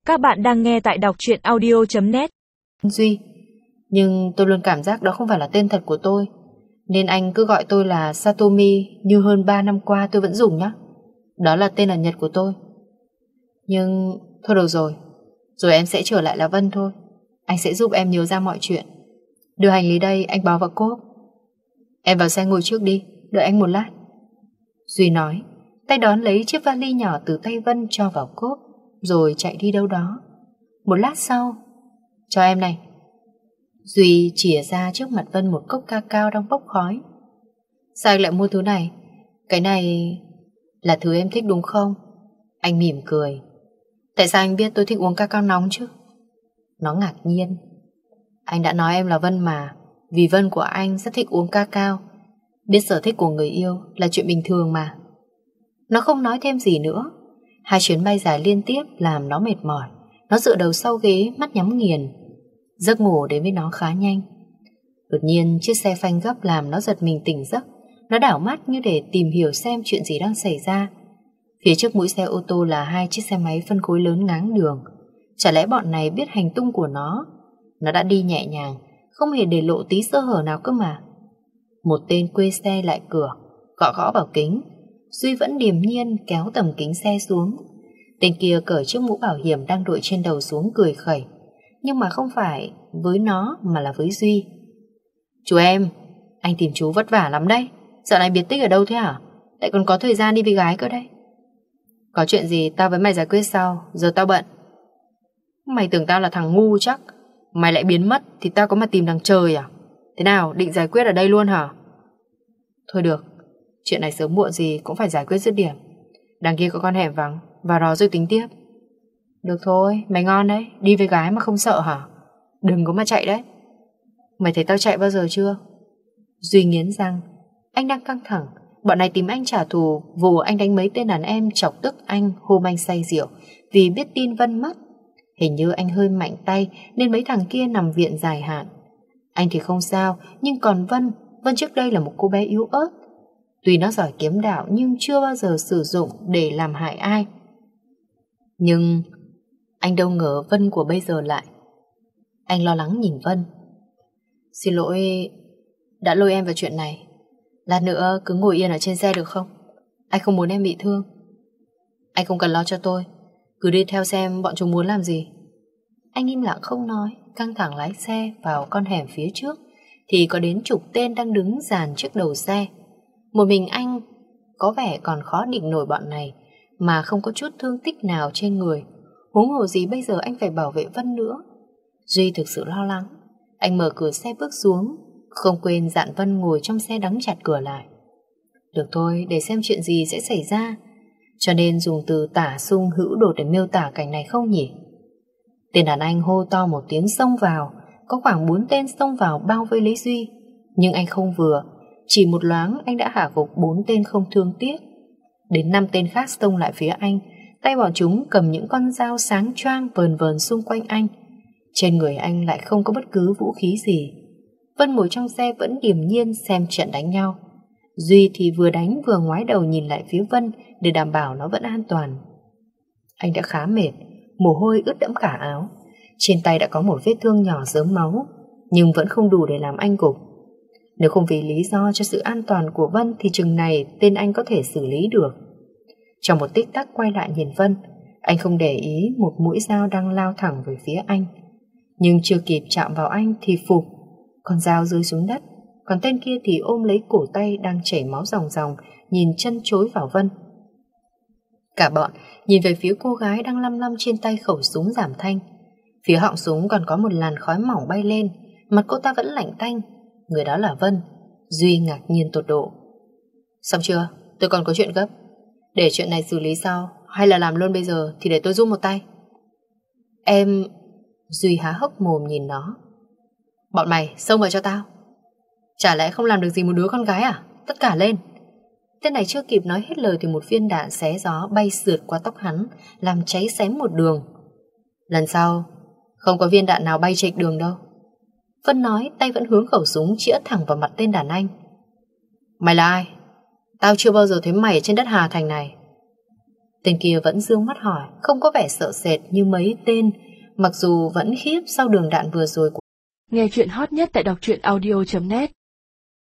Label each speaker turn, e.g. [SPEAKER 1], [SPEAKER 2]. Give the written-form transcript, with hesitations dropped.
[SPEAKER 1] Các bạn đang nghe tại đọc truyện audio.net.
[SPEAKER 2] Duy, nhưng tôi luôn cảm giác đó không phải là tên thật của tôi, nên anh cứ gọi tôi là Satomi như hơn 3 năm qua tôi vẫn dùng nhé. Đó là tên ẩn nhật của tôi. Nhưng thôi được rồi, rồi em sẽ trở lại là Vân thôi. Anh sẽ giúp em nhớ ra mọi chuyện. Đưa hành lý đây, anh báo vào cốp. Em vào xe ngồi trước đi, đợi anh một lát. Duy nói, tay đón lấy chiếc vali nhỏ từ tay Vân cho vào cốp, rồi chạy đi đâu đó. Một lát sau, cho em này. Duy chìa ra trước mặt Vân một cốc cacao đang bốc khói. Sao anh lại mua thứ này? Cái này là thứ em thích đúng không? Anh mỉm cười. Tại sao anh biết tôi thích uống cacao nóng chứ? Nó ngạc nhiên. Anh đã nói em là Vân mà. Vì Vân của anh rất thích uống cacao. Biết sở thích của người yêu là chuyện bình thường mà. Nó không nói thêm gì nữa. Hai chuyến bay dài liên tiếp làm nó mệt mỏi. Nó dựa đầu sau ghế, mắt nhắm nghiền. Giấc ngủ đến với nó khá nhanh. Đột nhiên chiếc xe phanh gấp làm nó giật mình tỉnh giấc. Nó đảo mắt như để tìm hiểu xem chuyện gì đang xảy ra. Phía trước mũi xe ô tô là hai chiếc xe máy phân khối lớn ngáng đường. Chả lẽ bọn này biết hành tung của nó? Nó đã đi nhẹ nhàng, không hề để lộ tí sơ hở nào cơ mà. Một tên quê xe lại cửa, gõ gõ vào kính. Duy vẫn điềm nhiên kéo tầm kính xe xuống. Tên kia cởi chiếc mũ bảo hiểm đang đội trên đầu xuống cười khẩy. Nhưng mà không phải với nó mà là với Duy. Chú em, anh tìm chú vất vả lắm đấy. Dạo này biệt tích ở đâu thế hả? Lại còn có thời gian đi với gái cơ đấy. Có chuyện gì tao với mày giải quyết sau. Giờ tao bận. Mày tưởng tao là thằng ngu chắc. Mày lại biến mất thì tao có mà tìm đằng trời à? Thế nào, định giải quyết ở đây luôn hả? Thôi được, chuyện này sớm muộn gì cũng phải giải quyết dứt điểm. Đằng kia có con hẻm vắng, vào đó rồi tính tiếp. Được thôi, mày ngon đấy. Đi với gái mà không sợ hả? Đừng có mà chạy đấy. Mày thấy tao chạy bao giờ chưa? Duy nghiến răng. Anh đang căng thẳng. Bọn này tìm anh trả thù vụ anh đánh mấy tên đàn em chọc tức anh hôm anh say rượu vì biết tin Vân mất. Hình như anh hơi mạnh tay nên mấy thằng kia nằm viện dài hạn. Anh thì không sao, nhưng còn Vân trước đây là một cô bé yếu ớt. Tuy nó giỏi kiếm đạo nhưng chưa bao giờ sử dụng để làm hại ai. Nhưng anh đâu ngờ Vân của bây giờ lại. Anh lo lắng nhìn Vân. Xin lỗi đã lôi em vào chuyện này. Lát nữa cứ ngồi yên ở trên xe được không? Anh không muốn em bị thương. Anh không cần lo cho tôi. Cứ đi theo xem bọn chúng muốn làm gì. Anh im lặng không nói, căng thẳng lái xe vào con hẻm phía trước thì có đến chục tên đang đứng dàn trước đầu xe. Một mình anh có vẻ còn khó định nổi bọn này mà không có chút thương tích nào trên người. Huống hồ gì bây giờ anh phải bảo vệ Vân nữa. Duy thực sự lo lắng. Anh mở cửa xe bước xuống, không quên dặn Vân ngồi trong xe đóng chặt cửa lại. Được thôi, để xem chuyện gì sẽ xảy ra. Cho nên dùng từ tả sung hữu đột để miêu tả cảnh này không nhỉ? Tên đàn anh hô to một tiếng xông vào. Có khoảng 4 tên xông vào bao vây lấy Duy. Nhưng anh không vừa. Chỉ một loáng anh đã hạ gục 4 tên không thương tiếc. Đến 5 tên khác xông lại phía anh. Tay bọn chúng cầm những con dao sáng choang vờn vờn xung quanh anh. Trên người anh lại không có bất cứ vũ khí gì. Vân ngồi trong xe vẫn điềm nhiên xem trận đánh nhau. Duy thì vừa đánh vừa ngoái đầu nhìn lại phía Vân để đảm bảo nó vẫn an toàn. Anh đã khá mệt, mồ hôi ướt đẫm cả áo. Trên tay đã có một vết thương nhỏ rớm máu, nhưng vẫn không đủ để làm anh gục. Nếu không vì lý do cho sự an toàn của Vân thì chừng này tên anh có thể xử lý được. Trong một tích tắc quay lại nhìn Vân, anh không để ý một mũi dao đang lao thẳng về phía anh. Nhưng chưa kịp chạm vào anh thì phụp, con dao rơi xuống đất. Còn tên kia thì ôm lấy cổ tay đang chảy máu ròng ròng, nhìn chân chối vào Vân. Cả bọn nhìn về phía cô gái đang lăm lăm trên tay khẩu súng giảm thanh. Phía họng súng còn có một làn khói mỏng bay lên. Mặt cô ta vẫn lạnh tanh. Người đó là Vân. Duy ngạc nhiên tột độ. Xong chưa? Tôi còn có chuyện gấp. Để chuyện này xử lý sau, hay là làm luôn bây giờ thì để tôi giúp một tay. Em... Duy há hốc mồm nhìn nó. Bọn mày xông vào cho tao. Chả lẽ không làm được gì một đứa con gái à? Tất cả lên. Tên này chưa kịp nói hết lời thì một viên đạn xé gió bay sượt qua tóc hắn, làm cháy xém một đường. Lần sau không có viên đạn nào bay chệch đường đâu. Vân nói, tay vẫn hướng khẩu súng chĩa thẳng vào mặt tên đàn anh. Mày là ai? Tao chưa bao giờ thấy mày ở trên đất Hà Thành này. Tên kia vẫn dương mắt hỏi, không có vẻ sợ sệt như mấy tên, mặc dù vẫn khiếp sau đường đạn vừa rồi của.
[SPEAKER 1] Nghe chuyện hot nhất tại đọc truyện audio.net